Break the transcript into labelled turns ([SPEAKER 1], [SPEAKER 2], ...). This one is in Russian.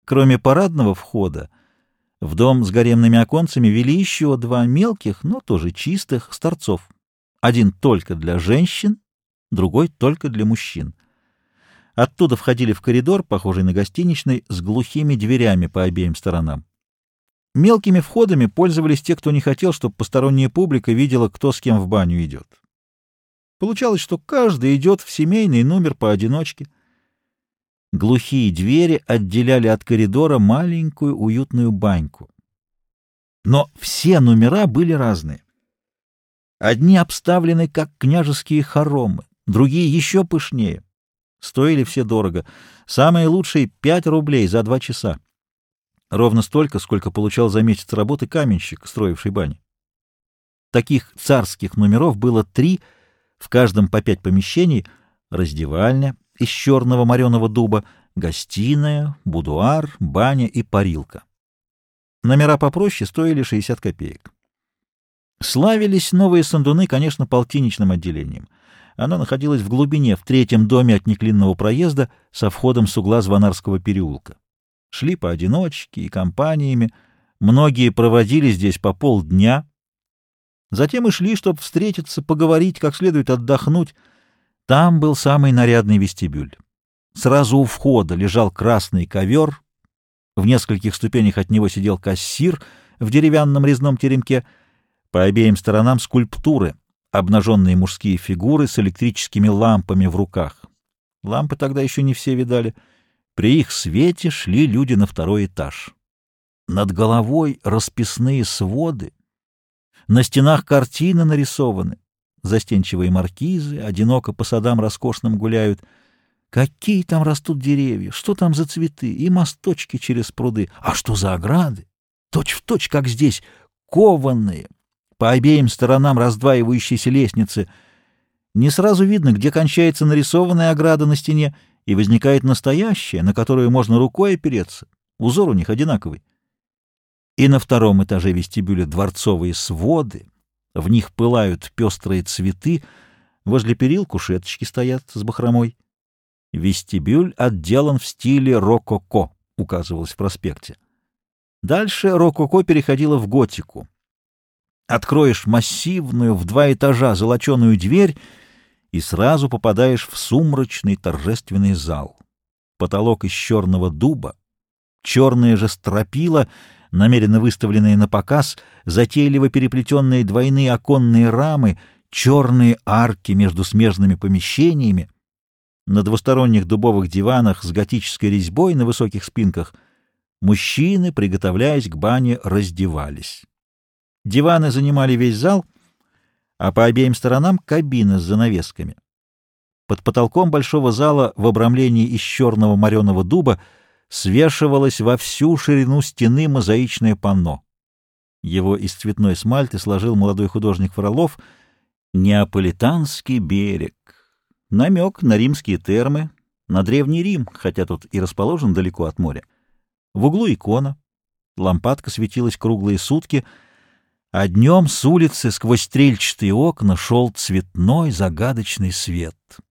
[SPEAKER 1] Кроме парадного входа, в дом с гаремными оконцами вели еще два мелких, но тоже чистых, с торцов. Один только для женщин, другой только для мужчин. Оттуда входили в коридор, похожий на гостиничный, с глухими дверями по обеим сторонам. Мелкими входами пользовались те, кто не хотел, чтобы посторонняя публика видела, кто с кем в баню идет. Получалось, что каждый идет в семейный номер поодиночке. Глухие двери отделяли от коридора маленькую уютную баньку. Но все номера были разные. Одни обставлены, как княжеские хоромы, другие еще пышнее. Стоили все дорого. Самые лучшие — 5 рублей за 2 часа. Ровно столько, сколько получал за месяц работы каменщик, строивший бани. Таких царских номеров было 3, в каждом по 5 помещений: раздевальня из черного мореного дуба, гостиная, будуар, баня и парилка. Номера попроще стоили 60 копеек. Славились новые сандуны, конечно, полтинничным отделением. Оно находилось в глубине, в 3-м доме от Неклинного проезда, со входом с угла Звонарского переулка. Шли поодиночке и компаниями, многие проводили здесь по полдня. Затем и шли, чтобы встретиться, поговорить, как следует отдохнуть. Там был самый нарядный вестибюль. Сразу у входа лежал красный ковер, в нескольких ступенях от него сидел кассир в деревянном резном теремке, по обеим сторонам скульптуры, обнаженные мужские фигуры с электрическими лампами в руках. Лампы тогда еще не все видали. При их свете шли люди на 2-й этаж. Над головой расписные своды, на стенах картины нарисованы. Застенчивые маркизы одиноко по садам роскошным гуляют. Какие там растут деревья, что там за цветы и мосточки через пруды. А что за ограды? Точь-в-точь, как здесь, кованные, по обеим сторонам раздваивающиеся лестницы. Не сразу видно, где кончается нарисованная ограда на стене, и возникает настоящая, на которую можно рукой опереться. Узор у них одинаковый. И на 2-м этаже вестибюля дворцовые своды, в них пылают пестрые цветы, возле перил кушеточки стоят с бахромой. Вестибюль отделан в стиле рококо, указывалось в проспекте. Дальше рококо переходило в готику. Откроешь массивную в 2 этажа золоченую дверь и сразу попадаешь в сумрачный торжественный зал. Потолок из черного дуба, черные же стропила, намеренно выставленные на показ, затейливо переплетенные двойные оконные рамы, черные арки между смежными помещениями. На двусторонних дубовых диванах с готической резьбой на высоких спинках мужчины, приготовляясь к бане, раздевались. Диваны занимали весь зал, а по обеим сторонам кабины с занавесками. Под потолком большого зала в обрамлении из черного мореного дуба свешивалось во всю ширину стены мозаичное панно. Его из цветной смальты сложил молодой художник Фролов. «Неаполитанский берег». Намек на римские термы, на Древний Рим, хотя тут и расположен далеко от моря. В углу икона. Лампадка светилась круглые сутки, а днем с улицы сквозь стрельчатые окна шел цветной загадочный свет.